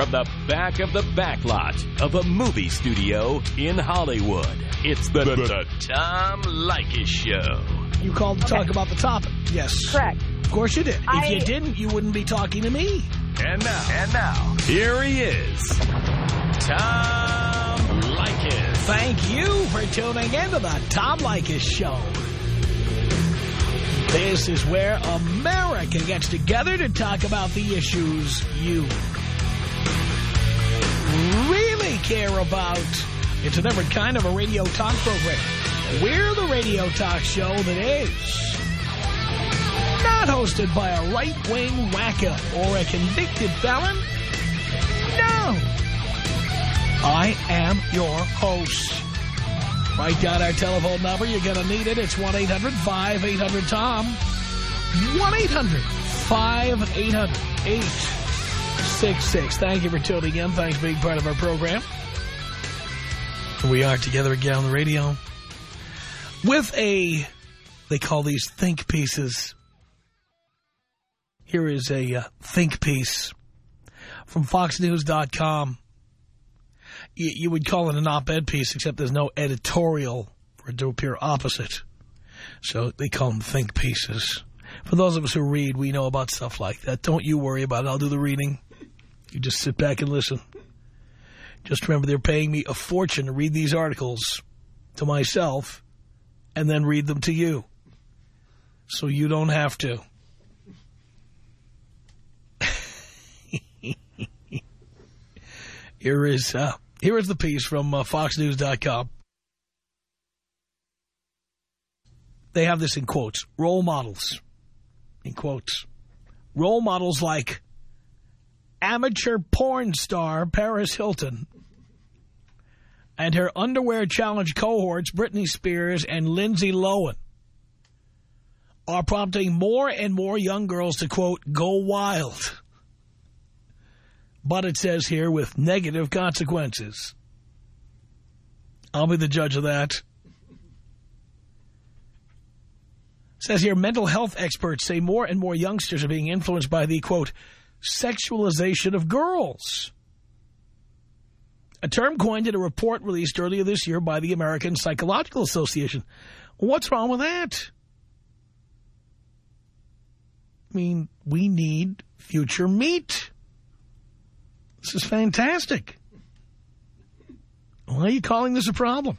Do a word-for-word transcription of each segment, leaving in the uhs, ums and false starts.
from the back of the backlot of a movie studio in Hollywood. It's the, the, the Tom Leykis Show. You called to talk about the topic. Yes. Correct. Of course you did. I... If you didn't, you wouldn't be talking to me. And now, and now, here he is, Tom Leykis. Thank you for tuning in to the Tom Leykis Show. This is where America gets together to talk about the issues you really care about. It's a different kind of a radio talk program. We're the radio talk show that is not hosted by a right-wing wacko or a convicted felon. No. I am your host. Write down our telephone number. You're going to need it. It's one eight hundred five eight hundred Tom. one eight hundred five eight hundred eight six six. Thank you for tuning in. Thanks for being part of our program. We are together again on the radio with a, they call these think pieces. Here is a uh, think piece from Fox News dot com. You, you would call it an op-ed piece, except there's no editorial for it to appear opposite. So they call them think pieces. For those of us who read, we know about stuff like that. Don't you worry about it. I'll do the reading. You just sit back and listen. Just remember, they're paying me a fortune to read these articles to myself and then read them to you. So you don't have to. Here is uh, here is the piece from uh, Fox News dot com. They have this in quotes. Role models. In quotes. Role models like amateur porn star Paris Hilton and her underwear challenge cohorts Britney Spears and Lindsay Lohan are prompting more and more young girls to, quote, go wild. But it says here, with negative consequences. I'll be the judge of that. It says here, mental health experts say more and more youngsters are being influenced by the, quote, sexualization of girls. A term coined in a report released earlier this year by the American Psychological Association. What's wrong with that? I mean, we need future meat. This is fantastic. Why are you calling this a problem?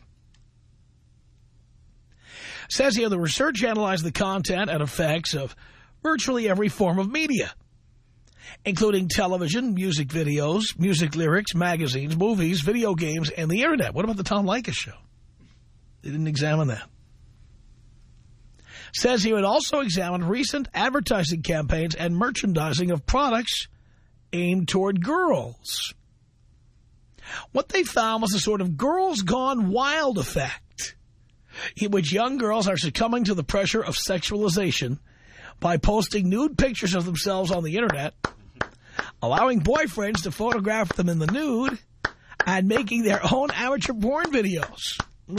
It says here, the research analyzed the content and effects of virtually every form of media, including television, music videos, music lyrics, magazines, movies, video games, and the Internet. What about the Tom Leykis Show? They didn't examine that. It says here, it also examined recent advertising campaigns and merchandising of products aimed toward girls. What they found was a sort of girls gone wild effect, in which young girls are succumbing to the pressure of sexualization by posting nude pictures of themselves on the Internet, allowing boyfriends to photograph them in the nude, and making their own amateur porn videos.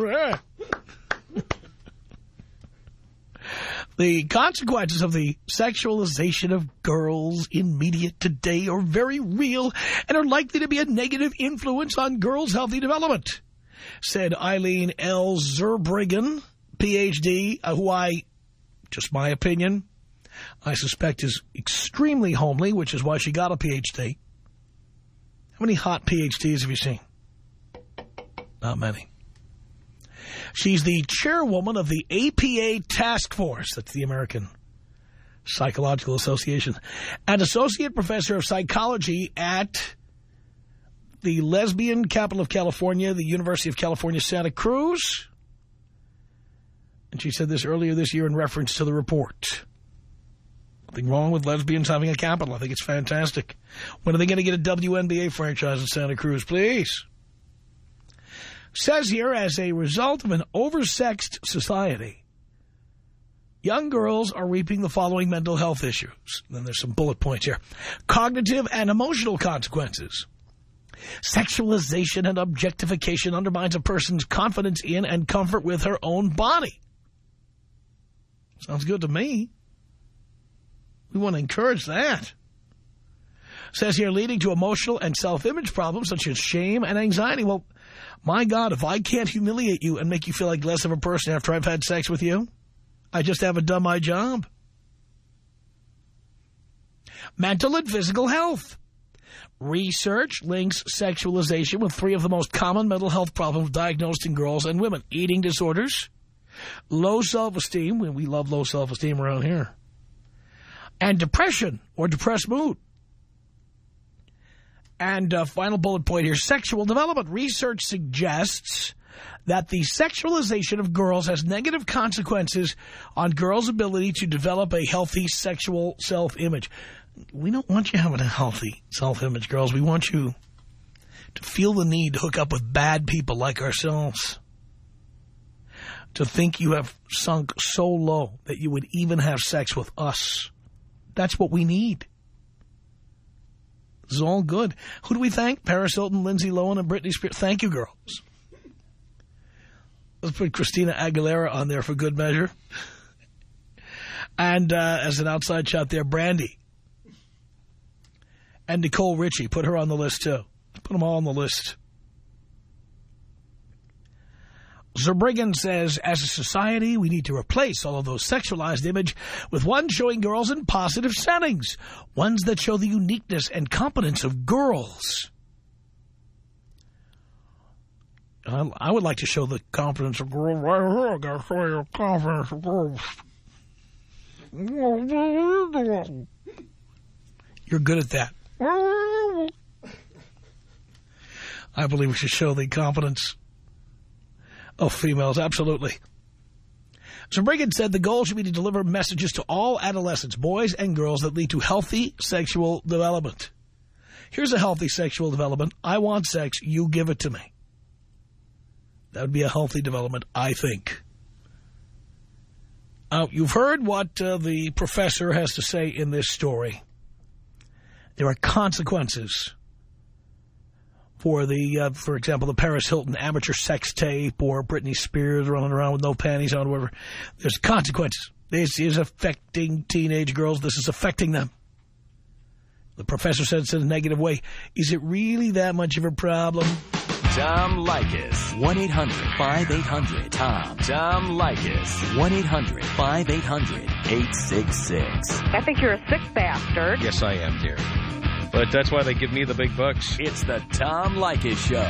The consequences of the sexualization of girls in media today are very real and are likely to be a negative influence on girls' healthy development, said Eileen L. Zurbriggen, P H D, who I, just my opinion, I suspect is extremely homely, which is why she got a P H D. How many hot P H Ds have you seen? Not many. She's the chairwoman of the A P A Task Force, that's the American Psychological Association, and associate professor of psychology at the lesbian capital of California, the University of California, Santa Cruz. And she said this earlier this year in reference to the report. Nothing wrong with lesbians having a capital. I think it's fantastic. When are they going to get a W N B A franchise in Santa Cruz, please? Says here, as a result of an oversexed society, young girls are reaping the following mental health issues. Then there's some bullet points here. Cognitive and emotional consequences. Sexualization and objectification undermines a person's confidence in and comfort with her own body. Sounds good to me. We want to encourage that. Says here, leading to emotional and self-image problems such as shame and anxiety. Well, my God, if I can't humiliate you and make you feel like less of a person after I've had sex with you, I just haven't done my job. Mental and physical health. Research links sexualization with three of the most common mental health problems diagnosed in girls and women. Eating disorders, low self-esteem, we love low self-esteem around here, and depression or depressed mood. And uh, final bullet point here, sexual development. Research suggests that the sexualization of girls has negative consequences on girls' ability to develop a healthy sexual self-image. We don't want you having a healthy self-image, girls. We want you to feel the need to hook up with bad people like ourselves. To think you have sunk so low that you would even have sex with us. That's what we need. This is all good. Who do we thank? Paris Hilton, Lindsay Lohan, and Britney Spears. Thank you, girls. Let's put Christina Aguilera on there for good measure. And uh, as an outside shot there, Brandy. And Nicole Richie. Put her on the list, too. Put them all on the list. Zerbriggen says, as a society, we need to replace all of those sexualized image with one showing girls in positive settings. Ones that show the uniqueness and competence of girls. I, I would like to show the confidence of girls right here. I gotta show you the confidence of girls. You're good at that. I believe we should show the confidence of females, absolutely. So Brigham said the goal should be to deliver messages to all adolescents, boys and girls, that lead to healthy sexual development. Here's a healthy sexual development. I want sex, you give it to me. That would be a healthy development, I think. Uh, you've heard what uh, the professor has to say in this story. There are consequences for the, uh, for example, the Paris Hilton amateur sex tape or Britney Spears running around with no panties on, whatever. There's consequences. This is affecting teenage girls. This is affecting them. The professor said it's in a negative way. Is it really that much of a problem? Tom Leykis. one eight hundred five eight hundred T O M. Tom Leykis. one eight hundred five eight hundred eight six six. I think you're a sick bastard. Yes, I am, dear. But that's why they give me the big bucks. It's the Tom Leykis Show.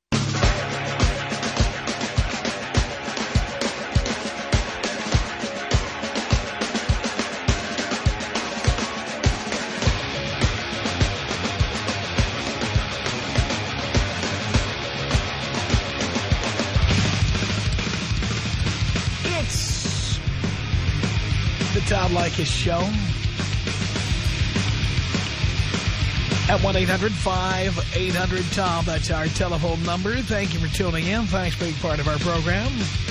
It's the Tom Leykis Show. At one eight hundred five eight hundred T O M, that's our telephone number. Thank you for tuning in. Thanks for being part of our program.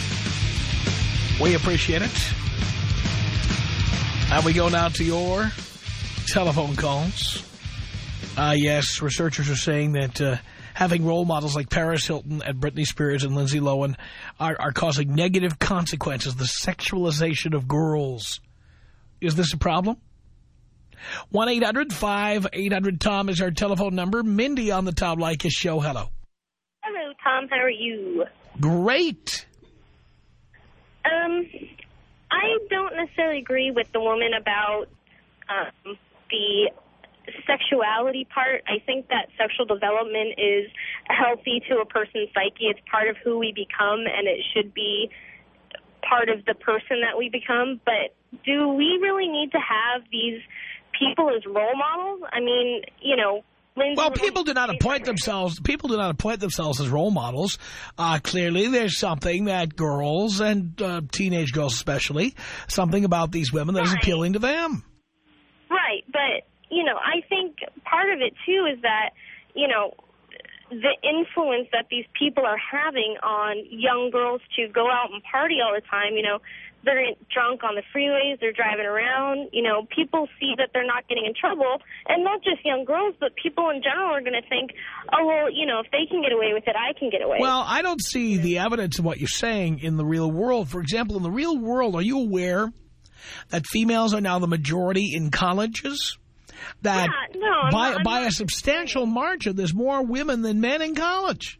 We appreciate it. And we go now to your telephone calls. Uh, yes, researchers are saying that uh, having role models like Paris Hilton and Britney Spears and Lindsay Lohan are, are causing negative consequences, the sexualization of girls. Is this a problem? one eight hundred five eight hundred T O M is our telephone number. Mindy on the Tom Leykis Show. Hello. Hello, Tom. How are you? Great. Um, I don't necessarily agree with the woman about um, the sexuality part. I think that sexual development is healthy to a person's psyche. It's part of who we become, and it should be part of the person that we become. But do we really need to have these people as role models? I mean, you know, Lindsay well, people do not appoint themselves. People do not appoint themselves as role models. Uh, clearly, there's something that girls and uh, teenage girls, especially, something about these women that right. is appealing to them. Right, but you know, I think part of it too is that you know the influence that these people are having on young girls to go out and party all the time. You know, they're drunk on the freeways, they're driving around. You know, people see that they're not getting in trouble, and not just young girls, but people in general are going to think, oh, well, you know, if they can get away with it, I can get away well, with it. Well, I don't see the evidence of what you're saying in the real world. For example, in the real world, are you aware that females are now the majority in colleges? that yeah, no, I'm by, not, I'm by not a substantial margin, there's more women than men in college.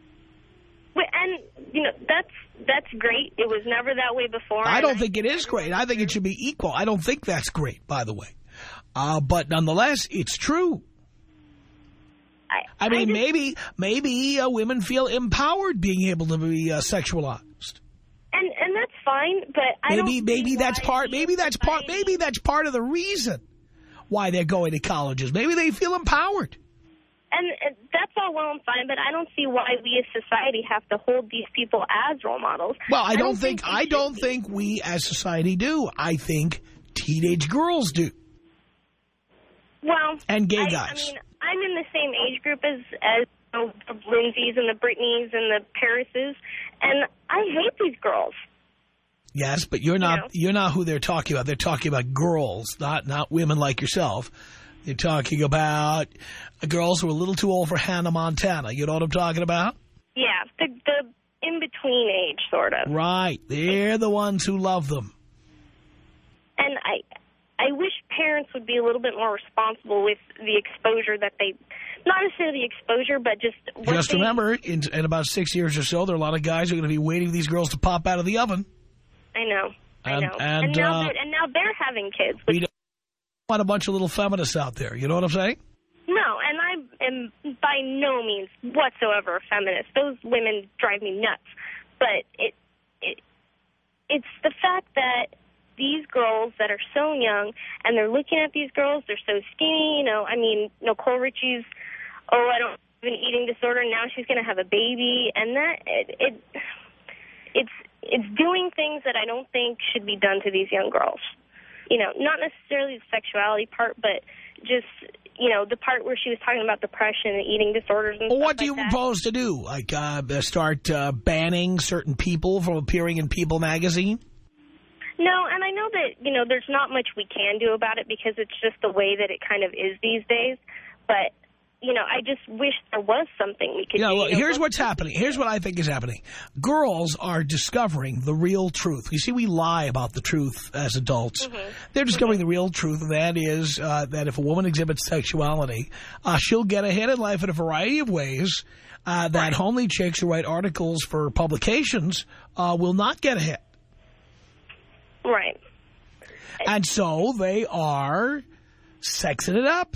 And, you know, that's that's great. It was never that way before. I don't think it is great. I think it should be equal. I don't think that's great, by the way. Uh, but nonetheless, it's true. I, I mean, I just, maybe maybe uh, women feel empowered being able to be uh, sexualized. And and that's fine, but I maybe don't maybe that's part maybe that's part maybe that's part of the reason why they're going to colleges. Maybe they feel empowered. And that's all well and fine, but I don't see why we as society have to hold these people as role models. Well, I, I don't, don't think, think I don't be. think we as society do. I think teenage girls do. Well, and gay I, guys. I mean, I'm in the same age group as as you know, the Lindsays and the Britneys and the Parises, and I hate these girls. Yes, but you're not you know? you're not who they're talking about. They're talking about girls, not not women like yourself. They're talking about girls who are a little too old for Hannah Montana. You know what I'm talking about? Yeah, the, the in-between age, sort of. Right. They're the ones who love them. And I I wish parents would be a little bit more responsible with the exposure that they... Not necessarily the exposure, but just... What just they, remember, in, in about six years or so, there are a lot of guys who are going to be waiting for these girls to pop out of the oven. I know. I and, know. And, and, now uh, and now they're having kids. Which, we don't want a bunch of little feminists out there. You know what I'm saying? No, and I am by no means whatsoever a feminist. Those women drive me nuts. But it, it it's the fact that these girls that are so young, and they're looking at these girls, they're so skinny, you know, I mean, Nicole Richie's, oh, I don't have an eating disorder, and now she's going to have a baby, and that, it, it, it's, it's doing things that I don't think should be done to these young girls. You know, not necessarily the sexuality part, but just, you know, the part where she was talking about depression and eating disorders and well, stuff what do like you that. propose to do? Like, uh, start uh, banning certain people from appearing in People magazine? No, and I know that, you know, there's not much we can do about it because it's just the way that it kind of is these days. But, you know, I just wish there was something we could you know, do. Well, here's what's happening. Here's what I think is happening. Girls are discovering the real truth. You see, we lie about the truth as adults. Mm-hmm. They're discovering mm-hmm. the real truth, and that is uh, that if a woman exhibits sexuality, uh, she'll get ahead in life in a variety of ways uh, that right. homely chicks who write articles for publications uh, will not get ahead. Right. And so they are sexing it up.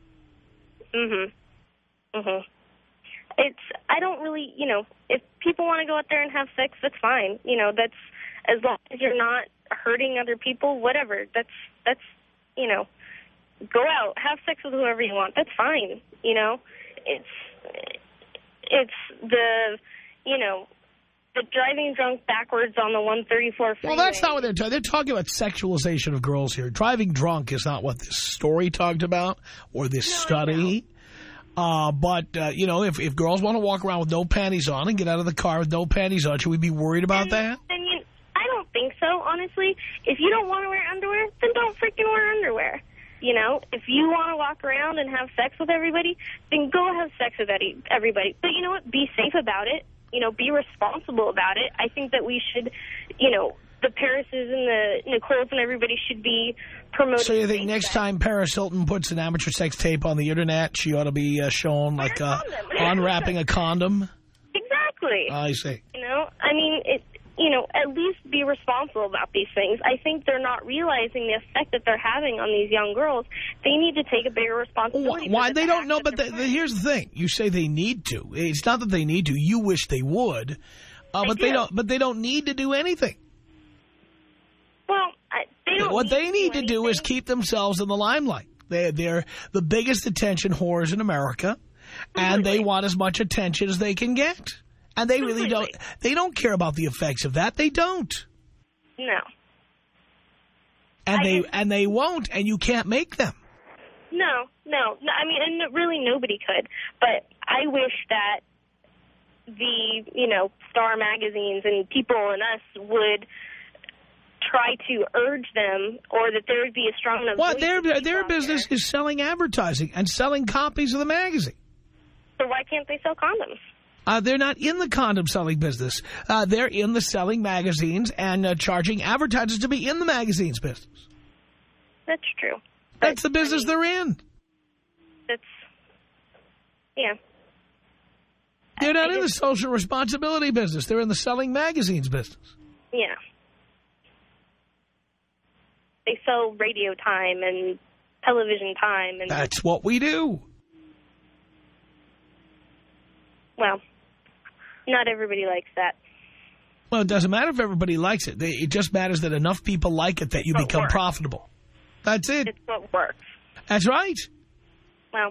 Mm-hmm. Mm-hmm. It's, I don't really, you know, if people want to go out there and have sex, that's fine. You know, that's, as long as you're not hurting other people, whatever. That's, that's, you know, go out, have sex with whoever you want. That's fine. You know, it's, it's the, you know, the driving drunk backwards on the one thirty-four freeway. Well, that's not what they're talking. They're talking about sexualization of girls here. Driving drunk is not what this story talked about or this no, study. Uh, but, uh, you know, if, if girls want to walk around with no panties on and get out of the car with no panties on, should we be worried about and, that? And you, I don't think so, honestly. If you don't want to wear underwear, then don't freaking wear underwear. You know, if you want to walk around and have sex with everybody, then go have sex with everybody. But you know what? Be safe about it. You know, be responsible about it. I think that we should, you know, the Parises and the Nicoles and everybody should be promoting. So you think next sex. time Paris Hilton puts an amateur sex tape on the Internet, she ought to be uh, shown like uh, unwrapping a condom? Exactly. I see. You know, I mean, it, you know, at least be responsible about these things. I think they're not realizing the effect that they're having on these young girls. They need to take a bigger responsibility. Why? They don't know, but the, the, here's the thing. You say they need to. It's not that they need to. You wish they would. Uh, but do. they don't. But they don't need to do anything. Well, I, they don't what need they to need do to do is keep themselves in the limelight. They're, they're the biggest attention whores in America, and Completely. they want as much attention as they can get. And they really don't, they don't care about the effects of that. They don't. No. And I they, just, and they won't, and you can't make them. No, no, no. I mean, and really nobody could. But I wish that the, you know, Star magazines and people and us would try to urge them, or that there would be a strong enough Well, voice their, to their business there. is selling advertising and selling copies of the magazine. So why can't they sell condoms? Uh, they're not in the condom selling business. Uh, they're in the selling magazines and uh, charging advertisers to be in the magazines business. That's true. That's the business I mean, they're in. That's, yeah. They're not I in the just, social responsibility business. They're in the selling magazines business. Yeah. They sell radio time and television time. And That's what we do. well, not everybody likes that. Well, it doesn't matter if everybody likes it. It just matters that enough people like it that you What become works. profitable. That's it. It's what works. That's right. Well,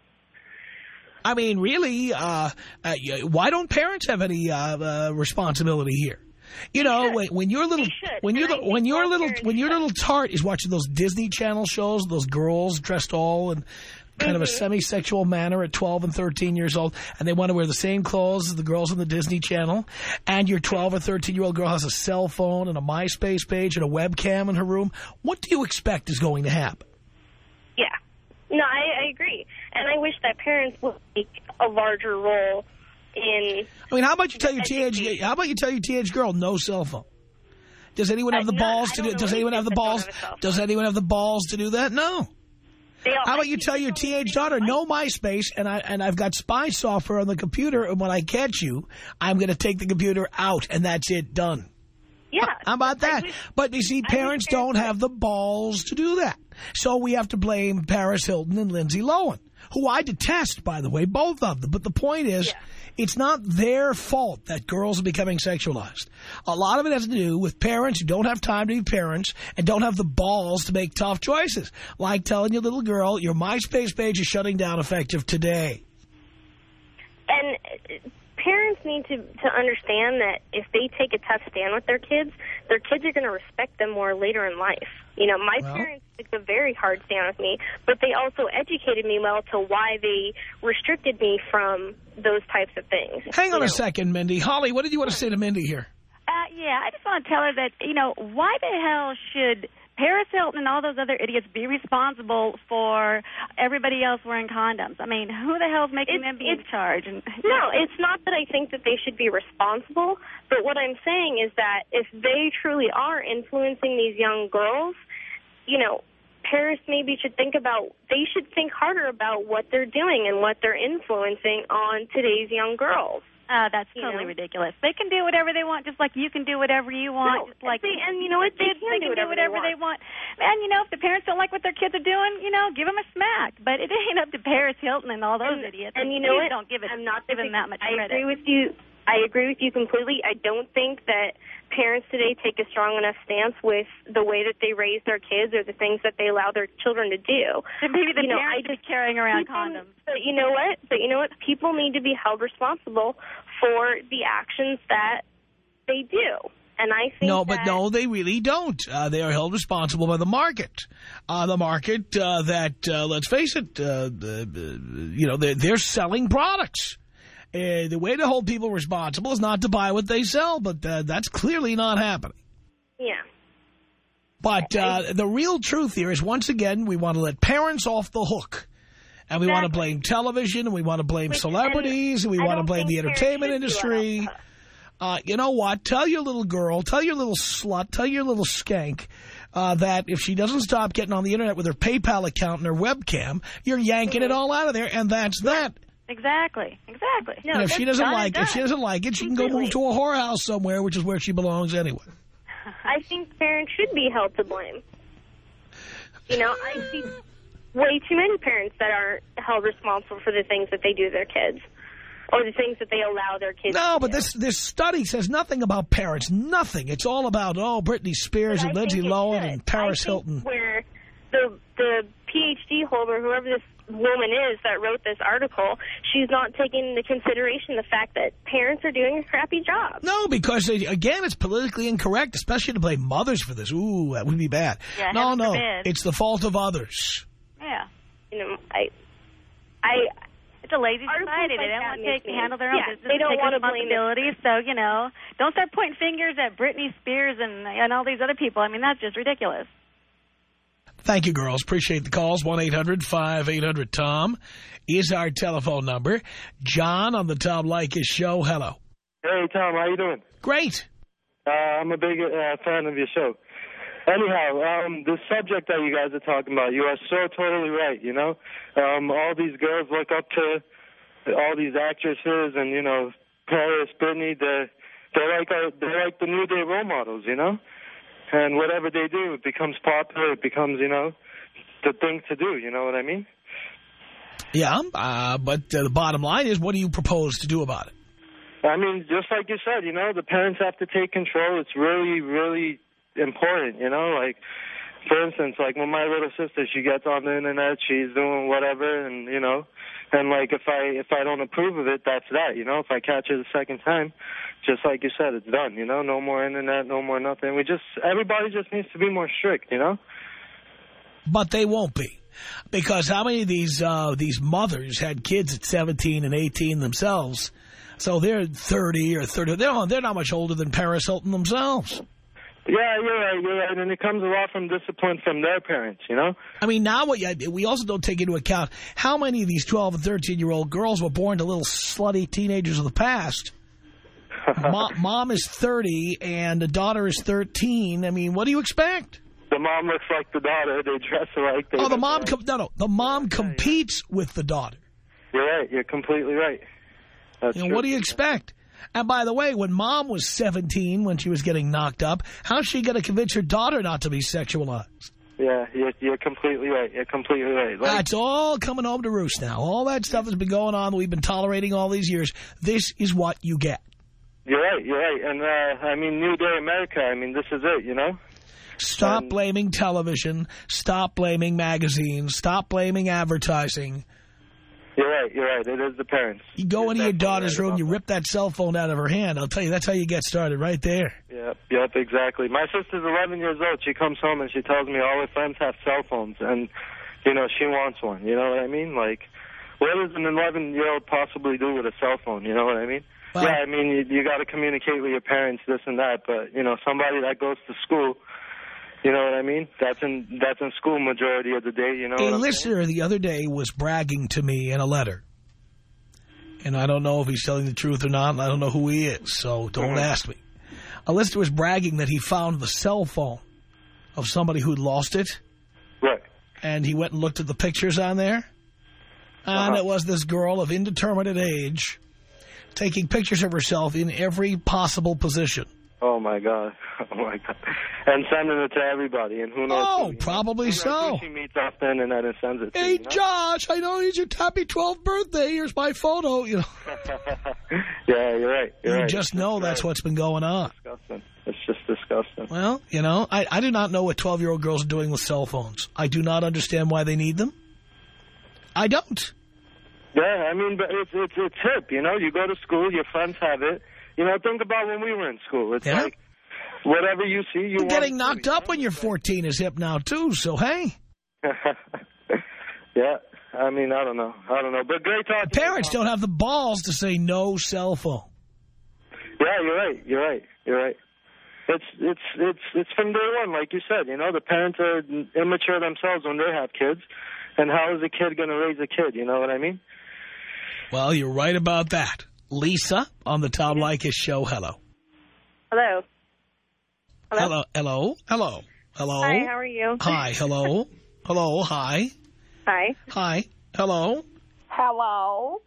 I mean, really, uh, uh, why don't parents have any uh, uh, responsibility here? You know, when, when your little, should. when you're And I the, when think your all little, parents when your should. little tart is watching those Disney Channel shows, those girls dressed all in kind of a Mhm. semi-sexual manner at twelve and thirteen years old, and they want to wear the same clothes as the girls on the Disney Channel, and your twelve or thirteen-year-old girl has a cell phone and a MySpace page and a webcam in her room, what do you expect is going to happen? yeah. No, I, I agree. And I wish that parents would take a larger role in... I mean, how about you tell your teenage, Education. how about you tell your teenage girl no cell phone? Does anyone have Uh, the none. balls I to don't do? know Does anyone have the anything that balls? don't have a cell phone. Does anyone have the balls to do that? No. They all, How about you I tell think your they teenage don't daughter, like- no MySpace, and I and I've got spy software on the computer, and when I catch you, I'm going to take the computer out, and that's it, done. Yeah. How about I that? wish- But you see, I wish parents don't parents- have the balls to do that. So we have to blame Paris Hilton and Lindsay Lohan, who I detest, by the way, both of them. But the point is, Yeah. it's not their fault that girls are becoming sexualized. A lot of it has to do with parents who don't have time to be parents and don't have the balls to make tough choices. Like telling your little girl, your MySpace page is shutting down effective today. And uh, parents need to, to understand that if they take a tough stand with their kids, their kids are going to respect them more later in life. You know, my Well- parents took a very hard stand with me, but they also educated me well to why they restricted me from those types of things. Hang on You a know, second, Mindy. Holly, what did you want to say to Mindy here? Uh, yeah, I just want to tell her that, you know, why the hell should Paris Hilton and all those other idiots be responsible for everybody else wearing condoms? I mean, who the hell's making It's- them be in it's- charge? And No, it's not that I think that they should be responsible, but what I'm saying is that if they truly are influencing these young girls, you know, Paris maybe should think about, they should think harder about what they're doing and what they're influencing on today's young girls. Uh, that's You totally know? ridiculous. They can do whatever they want, just like you can do whatever you want. No, just like they, and you know what? They kids, can, they do can do whatever, whatever they want. And, you know, if the parents don't like what their kids are doing, you know, give them a smack. But it ain't up to Paris Hilton and all those And, idiots. and you know Please what? don't give it. I'm not give them that much I credit. agree with you. I agree with you completely. I don't think that parents today take a strong enough stance with the way that they raise their kids or the things that they allow their children to do. And maybe the You know, parents I are carrying around People- condoms. But you know what? But you know what? People need to be held responsible for the actions that they do. And I think No, but that, no, they really don't. Uh, they are held responsible by the market. Uh, the market uh, that, uh, let's face it, uh, the, uh, you know, they're, they're selling products. Uh, the way to hold people responsible is not to buy what they sell, but uh, that's clearly not happening. Yeah. But uh, the real truth here is, once again, we want to let parents off the hook. And we want to Exactly. blame television, and we want to blame Which- celebrities, and we I want to don't blame the think parents entertainment should be industry. allowed to. Uh, you know what? Tell your little girl, tell your little slut, tell your little skank uh, that if she doesn't stop getting on the Internet with her PayPal account and her webcam, you're yanking it all out of there, and that's that. Exactly. Exactly. No, And if she that's doesn't done and like, if she done. doesn't like it, she can go Completely. move to a whorehouse somewhere, which is where she belongs anyway. I think parents should be held to blame. You know, I see way too many parents that are held responsible for the things that they do to their kids or the things that they allow their kids No, to but do. this this study says nothing about parents. Nothing. It's all about, oh, Britney Spears But and I Lindsay think it Lohan should. and Paris I think Hilton. Where the the PhD holder, whoever this woman is that wrote this article, she's not taking into consideration the fact that parents are doing a crappy job. No, because, they, again, it's politically incorrect, especially to blame mothers for this. Ooh, that would be bad. Yeah, no, heaven no, forbid. it's the fault of others. Yeah. You know, I, I, It's a lazy Articles society. like they don't that want to make take me- handle their own yeah, business. they don't take wanna blame it. responsibility. So, you know, don't start pointing fingers at Britney Spears and and all these other people. I mean, that's just ridiculous. Thank you, girls. Appreciate the calls. one eight hundred five eight hundred Tom is our telephone number. John on the Tom Leykis show. Hello. Hey, Tom, how you doing? Great. Uh, I'm a big uh, fan of your show. Anyhow, um, the subject that you guys are talking about, you are so totally right, you know? Um, all these girls look up to all these actresses and, you know, Paris, Britney, they're, they're, like a, they're like the new day role models, you know? And whatever they do, it becomes popular, it becomes, you know, the thing to do, you know what I mean? Yeah, uh, but uh, the bottom line is, what do you propose to do about it? I mean, just like you said, you know, the parents have to take control. It's really, really important, you know, like, for instance, like when my little sister, she gets on the internet, she's doing whatever, and, you know, and like if I if I don't approve of it, that's that, you know, if I catch it the second time, just like you said, it's done, you know, no more internet, no more nothing. We just, everybody just needs to be more strict, you know? But they won't be. Because how many of these uh, these mothers had kids at seventeen and eighteen themselves? So they're thirty or thirty. They're not, they're not much older than Paris Hilton themselves. Yeah, you're right, you're right. And it comes a lot from discipline from their parents, you know? I mean, now what you, we also don't take into account how many of these twelve and thirteen-year-old girls were born to little slutty teenagers of the past. Mom, mom is thirty and the daughter is thirteen. I mean, what do you expect? The mom looks like the daughter. They dress alike. They oh, the mom, com no, no. The mom competes with the daughter. You're right. You're completely right. That's you know, true. what do you expect? And by the way, when mom was seventeen, when she was getting knocked up, how's she going to convince her daughter not to be sexualized? Yeah, you're, you're completely right. You're completely right. Like, That's all coming home to roost now. All that stuff has been going on that we've been tolerating all these years. This is what you get. You're right. You're right. And, uh, I mean, New Day America, I mean, this is it, you know? Stop and, blaming television. Stop blaming magazines. Stop blaming advertising. You're right. You're right. It is the parents. You go you're into your daughter's right room, you that. rip that cell phone out of her hand. I'll tell you, that's how you get started right there. Yep, yep, exactly. My sister's eleven years old. She comes home and she tells me all her friends have cell phones and, you know, she wants one. You know what I mean? Like, what does an eleven-year-old possibly do with a cell phone? You know what I mean? Well, yeah, I mean, you, you got to communicate with your parents, this and that, but, you know, somebody that goes to school, you know what I mean? That's in that's in school majority of the day, you know A what I'm listener saying? the other day was bragging to me in a letter. And I don't know if he's telling the truth or not, and I don't know who he is, so don't mm-hmm. ask me. A listener was bragging that he found the cell phone of somebody who'd lost it. Right. And he went and looked at the pictures on there. And uh-huh. it was this girl of indeterminate age taking pictures of herself in every possible position. Oh, my God. Oh, my God. And sending it to everybody. And who knows? Oh, who, probably who so. knows who she meets off the internet and sends it to. Hey, you know? Josh, I know it's your happy twelfth birthday. Here's my photo. You know. Yeah, you're right. You're you right. just it's know right. that's what's been going on. It's disgusting. It's just disgusting. Well, you know, I, I do not know what twelve-year-old girls are doing with cell phones. I do not understand why they need them. I don't. Yeah, I mean, but it's, it's, it's hip, you know? You go to school, your friends have it. You know, think about when we were in school. It's yeah. like, whatever you see, you want Getting knocked to, up know? when you're fourteen is hip now, too, so hey. Yeah, I mean, I don't know. I don't know, but great talking. Parents don't have the balls to say no cell phone. Yeah, you're right. You're right. You're right. It's it's it's it's from day one, like you said. You know, the parents are immature themselves when they have kids, and how is a kid going to raise a kid? You know what I mean? Well, you're right about that. Lisa on the Tom Leykis show. Hello. Hello. Hello. Hello. Hello. Hello. Hi. How are you? Hi. Hello. Hello. Hi. Hi. Hi. Hello. Hello.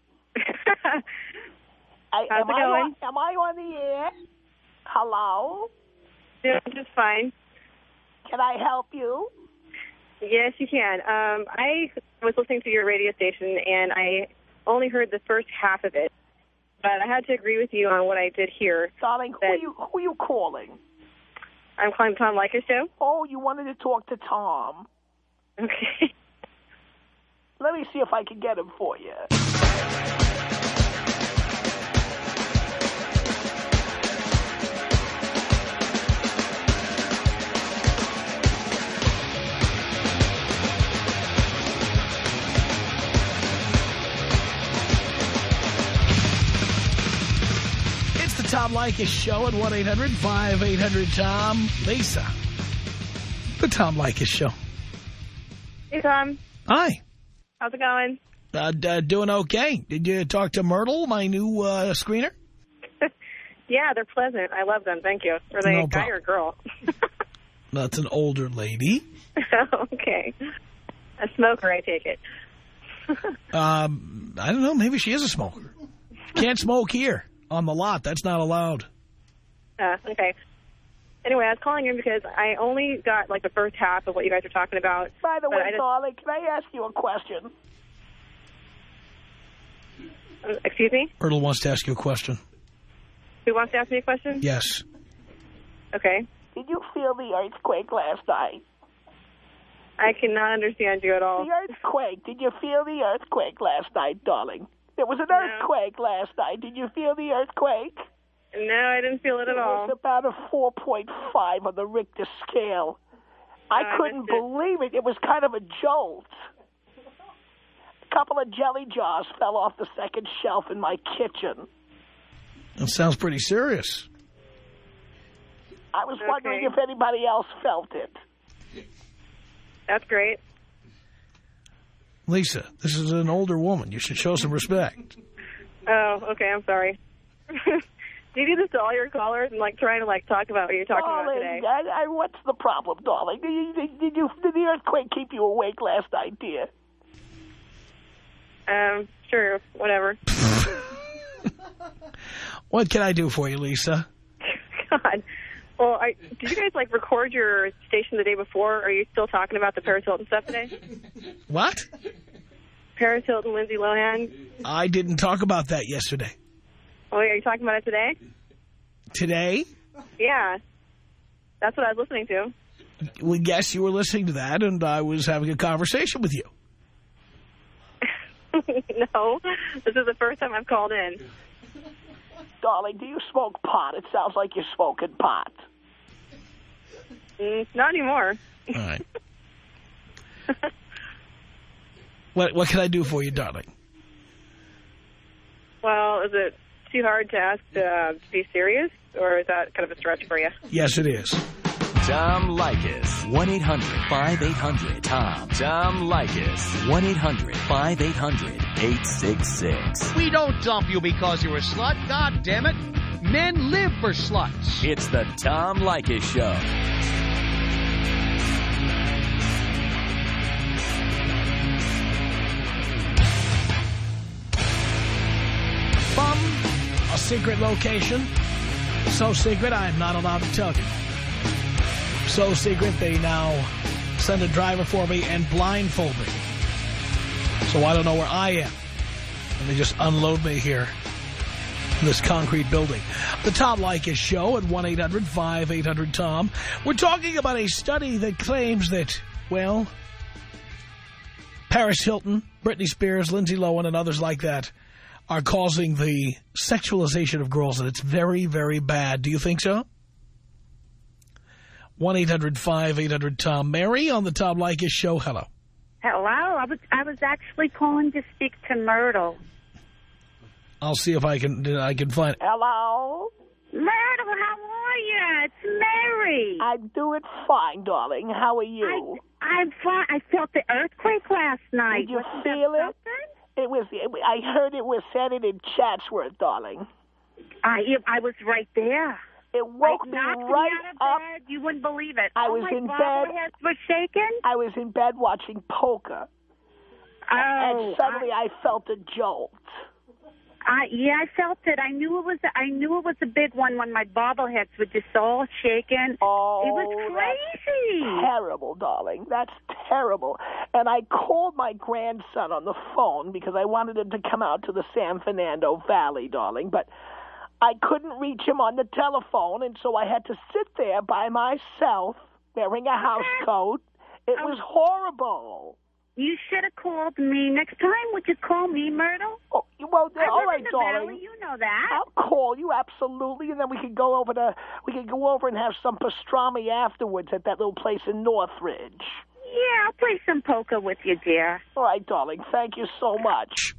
I, How's am it I going? On, am I on the air? Hello. Doing just fine. Can I help you? Yes, you can. Um, I was listening to your radio station, and I only heard the first half of it. But I had to agree with you on what I did hear. Darling, who are you, who are you calling? I'm calling Tom Leykis show. Oh, you wanted to talk to Tom. Okay. Let me see if I can get him for you. Tom Leykis show at one eight hundred five eight hundred Tom. Lisa. The Tom Leykis show. Hey, Tom. Hi. How's it going? Uh, uh, doing okay. Did you talk to Myrtle, my new uh, screener? Yeah, they're pleasant. I love them. Thank you. Are they No a guy problem. or a girl? That's an older lady. Okay. A smoker, I take it. um, I don't know. Maybe she is a smoker. Can't smoke here on the lot. That's not allowed. Uh, okay. Anyway, I was calling in because I only got, like, the first half of what you guys are talking about. By the way, just... darling, can I ask you a question? Uh, excuse me? Myrtle wants to ask you a question. Who wants to ask me a question? Yes. Okay. Did you feel the earthquake last night? I cannot understand you at all. The earthquake. Did you feel the earthquake last night, darling? There was an No. earthquake last night. Did you feel the earthquake? No, I didn't feel it at It all. was about a four point five on the Richter scale. I I couldn't missed it. believe it. It was kind of a jolt. A couple of jelly jars fell off the second shelf in my kitchen. That sounds pretty serious. I was Okay. wondering if anybody else felt it. That's great. Lisa, this is an older woman. You should show some respect. Oh, okay, I'm sorry. Do you do this to all your callers and, like, trying to, like, talk about what you're talking darling, about today? I, I, what's the problem, darling? Did, you, did, did, you, did the earthquake keep you awake last night, dear? Um, sure, whatever. What can I do for you, Lisa? God. Well, I, did you guys, like, record your station the day before, or are you still talking about the Paris Hilton stuff today? What? Paris Hilton, Lindsay Lohan? I didn't talk about that yesterday. Oh, are you talking about it today? Today? Yeah. That's what I was listening to. Well, yes, you were listening to that, and I was having a conversation with you. No, this is the first time I've called in. Darling, do you smoke pot? It sounds like you're smoking pot. Mm, not anymore. All right. What, what can I do for you, darling? Well, is it too hard to ask to, uh, to be serious, or is that kind of a stretch for you? Yes, it is. Tom Leykis. one eight hundred five eight hundred Tom. Tom Leykis. one eight hundred five eight hundred eight six six. We don't dump you because you're a slut. God damn it. Men live for sluts. It's the Tom Leykis Show. From a secret location. So secret, I'm not allowed to tell you. So secret, they now send a driver for me and blindfold me. So I don't know where I am. And they just unload me here in this concrete building. The Tom Leykis Show at one eight hundred five eight hundred Tom. We're talking about a study that claims that, well, Paris Hilton, Britney Spears, Lindsay Lohan, and others like that are causing the sexualization of girls, and it's very, very bad. Do you think so? one eight hundred five eight hundred Tom. Mary on the Tom Leykis Show. Hello. Hello. I was I was actually calling to speak to Myrtle. I'll see if I can I can find it. Hello? Myrtle, how are you? It's Mary. I'm doing fine, darling. How are you? I, I'm fine. I felt the earthquake last night. Did you Wasn't feel that it? It was. It, I heard it was said in Chatsworth, darling. I I was right there. It woke like, me knocked right me out of up. bed. You wouldn't believe it. I All was my in bed. bobbleheads were shaking. I was in bed watching poker. Oh, and suddenly I, I felt a jolt. I yeah, I felt it. I knew it was. I knew it was a big one when my bobbleheads were just all shaking. Oh, it was crazy. That's terrible, darling. That's terrible. And I called my grandson on the phone because I wanted him to come out to the San Fernando Valley, darling. But I couldn't reach him on the telephone, and so I had to sit there by myself wearing a house coat. It Oh. was horrible. You should have called me. Next time, would you call me, Myrtle? Oh, well, I all live right, in the darling. Valley. You know that. I'll call you absolutely, and then we could go over to we could go over and have some pastrami afterwards at that little place in Northridge. Yeah, I'll play some poker with you, dear. All right, darling. Thank you so much.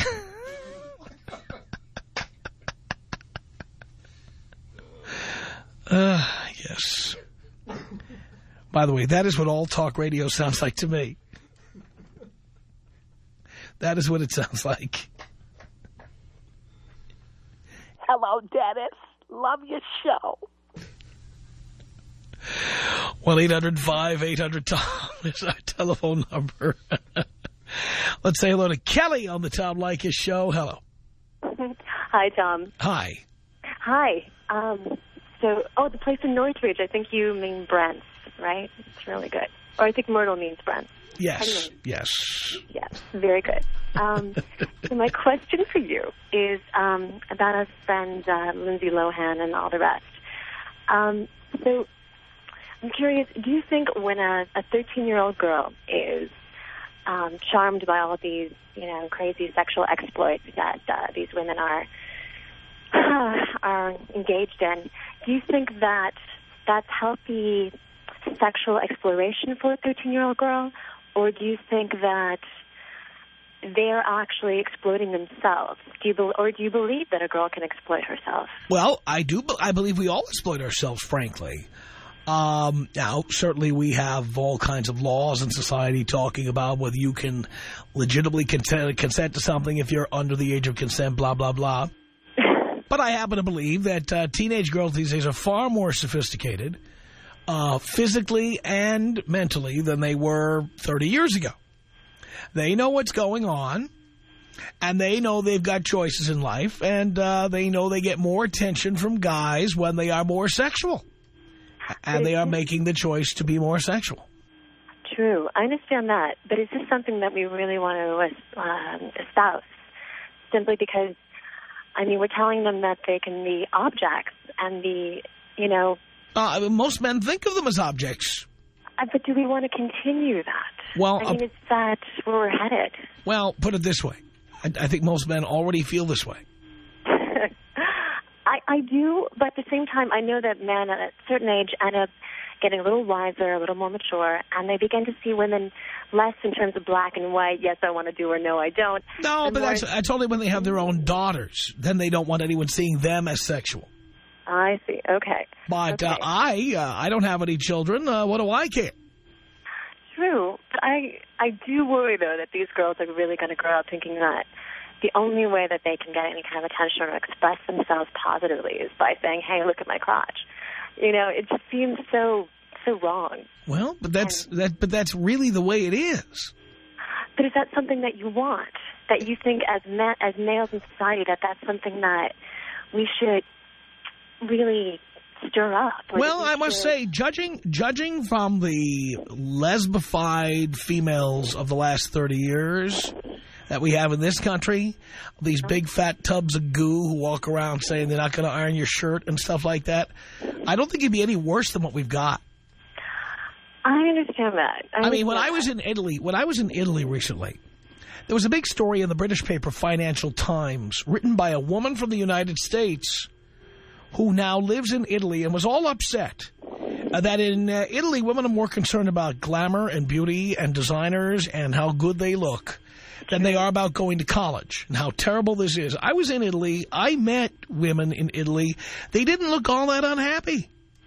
Uh, yes. By the way, that is what all talk radio sounds like to me. That is what it sounds like. Hello, Dennis. Love your show. one eight hundred five eight hundred Tom is our telephone number. Let's say hello to Kelly on the Tom Leykis show. Hello. Hi, Tom. Hi. Hi. Um, so, oh, the place in Northridge, I think you mean Brent's, right? It's really good. Or I think Myrtle means Brent. Yes, anyway, yes. Yes, very good. Um, so my question for you is um, about our friend uh, Lindsay Lohan and all the rest. Um, so I'm curious, do you think when a thirteen-year-old girl is um, charmed by all these, you know, crazy sexual exploits that uh, these women are uh, are engaged in, do you think that that's healthy sexual exploration for a thirteen-year-old girl, or do you think that they're actually exploiting themselves? Do you be or do you believe that a girl can exploit herself? Well, I do. I believe we all exploit ourselves, frankly. Um, now, certainly we have all kinds of laws in society talking about whether you can legitimately consent, consent to something if you're under the age of consent, blah, blah, blah. But I happen to believe that uh, teenage girls these days are far more sophisticated uh, physically and mentally than they were thirty years ago. They know what's going on, and they know they've got choices in life, and uh, they know they get more attention from guys when they are more sexual. And they are making the choice to be more sexual. True. I understand that. But is this something that we really want to um, espouse? Simply because, I mean, we're telling them that they can be objects and be, you know... Uh, most men think of them as objects. Uh, but do we want to continue that? Well, I mean, uh, is that where we're headed? Well, put it this way. I, I think most men already feel this way. I, I do, but at the same time, I know that men at a certain age end up getting a little wiser, a little more mature, and they begin to see women less in terms of black and white, yes, I want to do, or no, I don't. No, and but that's, that's only when they have their own daughters. Then they don't want anyone seeing them as sexual. I see. Okay. But okay. Uh, I uh, I don't have any children. Uh, what do I care? True. But I, I do worry, though, that these girls are really going to grow up thinking that the only way that they can get any kind of attention or express themselves positively is by saying, hey, look at my crotch. You know, it just seems so so wrong. Well, but that's and, that. But that's really the way it is. But is that something that you want? That you think as ma as males in society that that's something that we should really stir up? Well, I should... must say, judging judging from the lesbified females of the last thirty years that we have in this country, these big fat tubs of goo who walk around saying they're not going to iron your shirt and stuff like that, I don't think it'd be any worse than what we've got. I understand that. I, I mean, when that. I was in Italy, when I was in Italy recently, there was a big story in the British paper Financial Times written by a woman from the United States who now lives in Italy and was all upset uh, that in uh, Italy, women are more concerned about glamour and beauty and designers and how good they look than they are about going to college and how terrible this is. I was in Italy. I met women in Italy. They didn't look all that unhappy.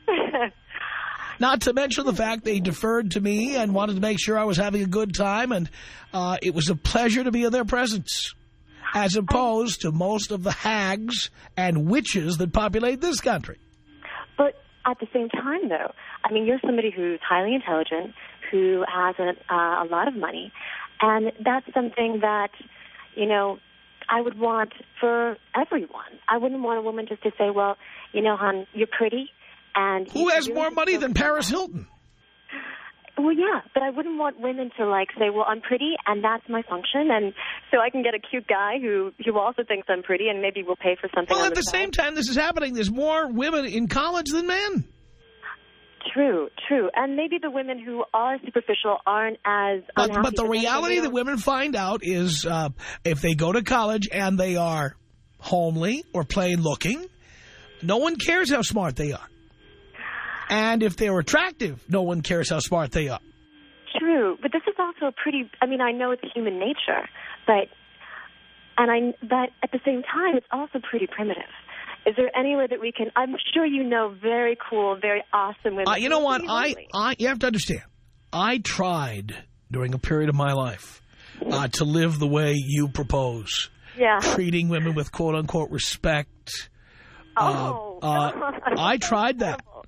Not to mention the fact they deferred to me and wanted to make sure I was having a good time, and uh, it was a pleasure to be in their presence, as opposed to most of the hags and witches that populate this country. But at the same time, though, I mean, you're somebody who's highly intelligent, who has a, uh, a lot of money, and that's something that, you know, I would want for everyone. I wouldn't want a woman just to say, well, you know, hon, you're pretty. And who has really more money than Paris Hilton? Well, yeah, but I wouldn't want women to, like, say, well, I'm pretty, and that's my function, and so I can get a cute guy who, who also thinks I'm pretty, and maybe we'll pay for something. Well, on at the, the same time this is happening, there's more women in college than men. True, true. And maybe the women who are superficial aren't as but, unhappy. But the reality that women find out is uh, if they go to college and they are homely or plain looking, no one cares how smart they are. And if they're attractive, no one cares how smart they are. True, but this is also a pretty, I mean, I know it's human nature, but, and I, but at the same time, it's also pretty primitive. Is there any way that we can, I'm sure you know very cool, very awesome women. Uh, you know what, I, I, you have to understand, I tried during a period of my life uh, to live the way you propose. Yeah. Treating women with quote-unquote respect. Oh. Uh, uh, I tried that.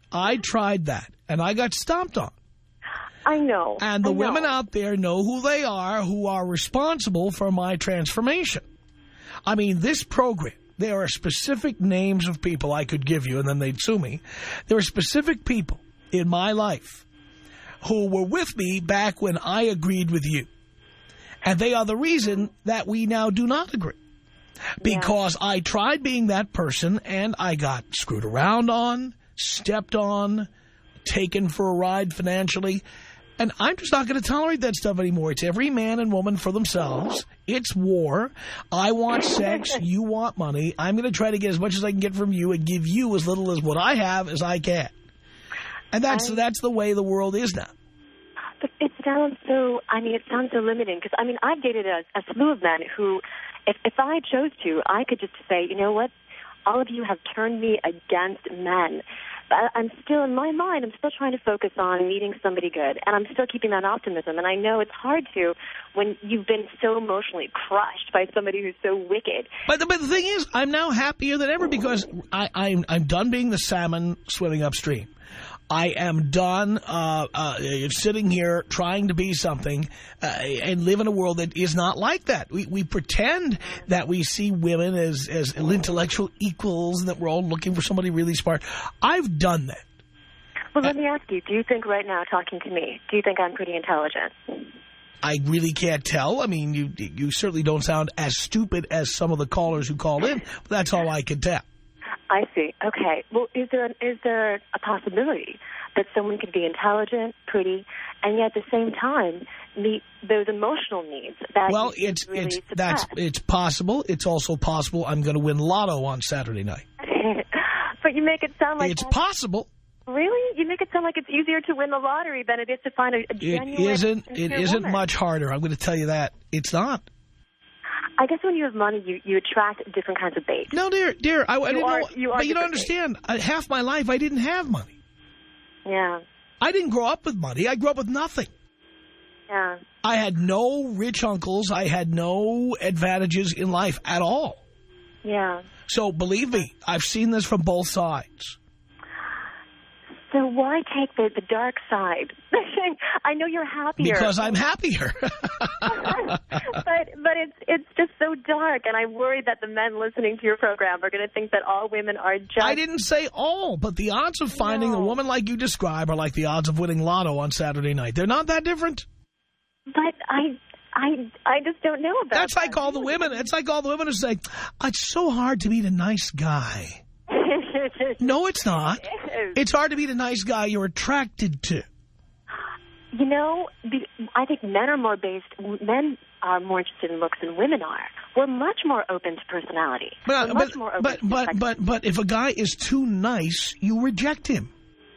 I tried that, and I got stomped on. I know. And the I know. women out there know who they are, who are responsible for my transformation. I mean, this program, there are specific names of people I could give you, and then they'd sue me. There are specific people in my life who were with me back when I agreed with you. And they are the reason that we now do not agree. Because yeah. I tried being that person, and I got screwed around on, stepped on, taken for a ride financially. And I'm just not going to tolerate that stuff anymore. It's every man and woman for themselves. It's war. I want sex. You want money. I'm going to try to get as much as I can get from you and give you as little as what I have as I can. And that's I, that's the way the world is now. But it sounds so, I mean, it sounds so limiting. Because, I mean, I've dated a, a slew of men who, if, if I chose to, I could just say, you know what? All of you have turned me against men. But I'm still, in my mind, I'm still trying to focus on meeting somebody good. And I'm still keeping that optimism. And I know it's hard to when you've been so emotionally crushed by somebody who's so wicked. But the, but the thing is, I'm now happier than ever because I, I'm, I'm done being the salmon swimming upstream. I am done uh, uh, sitting here trying to be something uh, and live in a world that is not like that. We, we pretend that we see women as, as intellectual equals and that we're all looking for somebody really smart. I've done that. Well, let me ask you, do you think right now, talking to me, do you think I'm pretty intelligent? I really can't tell. I mean, you, you certainly don't sound as stupid as some of the callers who called in. But that's all I can tell. I see. Okay. Well, is there is there a possibility that someone could be intelligent, pretty, and yet at the same time meet those emotional needs that well, you it's really it's suppress? that's it's possible. It's also possible I'm going to win lotto on Saturday night. But you make it sound like it's possible. Really? You make it sound like it's easier to win the lottery than it is to find a, a genuine. It isn't. It isn't woman. much harder. I'm going to tell you that it's not. I guess when you have money, you, you attract different kinds of bait. No, dear, dear, I, I didn't are, know. You are but you don't understand. I, half my life, I didn't have money. Yeah. I didn't grow up with money. I grew up with nothing. Yeah. I had no rich uncles. I had no advantages in life at all. Yeah. So believe me, I've seen this from both sides. So why take the, the dark side? I know you're happier. Because I'm happier. but but it's it's just so dark, and I worry that the men listening to your program are going to think that all women are just... I didn't say all, but the odds of finding no. a woman like you describe are like the odds of winning lotto on Saturday night. They're not that different. But I... I I just don't know about That's that. like all the women. That's like all the women who say, it's so hard to meet a nice guy. No, it's not. It's hard to meet a nice guy you're attracted to. You know, I think men are more based, men are more interested in looks than women are. We're much more open to personality. But, We're much but, more open but, to but, but, but if a guy is too nice, you reject him.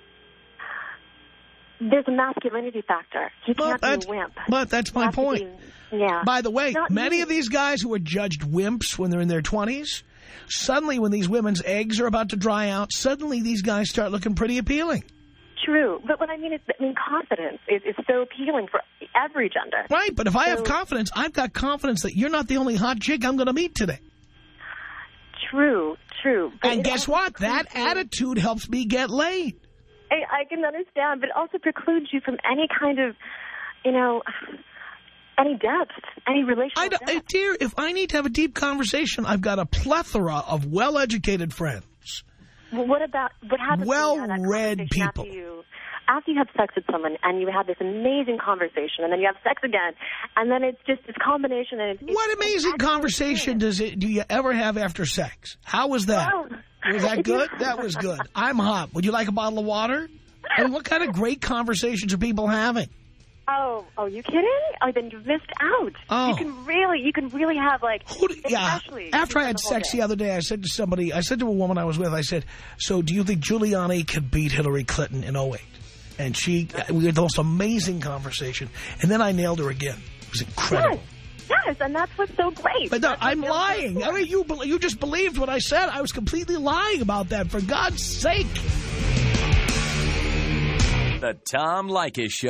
There's a masculinity factor. He well, can't be a wimp. But that's my point. Be, yeah. By the way, Not many me. of these guys who are judged wimps when they're in their twenties, suddenly when these women's eggs are about to dry out, suddenly these guys start looking pretty appealing. True. But what I mean is, I mean, confidence is, is so appealing for every gender. Right, but if so, I have confidence, I've got confidence that you're not the only hot chick I'm going to meet today. True, true. But and guess what? That attitude helps me get laid. I, I can understand, but it also precludes you from any kind of, you know, any depth, any relationship. I don't, depth. Dear, if I need to have a deep conversation, I've got a plethora of well-educated friends. Well, what about, what happens well-read people. After you, after you have sex with someone and you have this amazing conversation and then you have sex again and then it's just this combination and it's... What it's, amazing it's conversation does it do you ever have after sex? How was that? Well, was that good? That was good. I'm hot. Would you like a bottle of water? I mean, what kind of great conversations are people having? Oh, oh, you kidding? Oh, then you've missed out. Oh. You can really, you can really have like, Who do, yeah. After I had sex day. the other day, I said to somebody, I said to a woman I was with, I said, so do you think Giuliani could beat Hillary Clinton in oh eight? And she, we had the most amazing conversation. And then I nailed her again. It was incredible. Yes. Yes, and that's what's so great. But no, I'm lying. I mean, you you just believed what I said. I was completely lying about that, for God's sake. The Tom Leykis Show.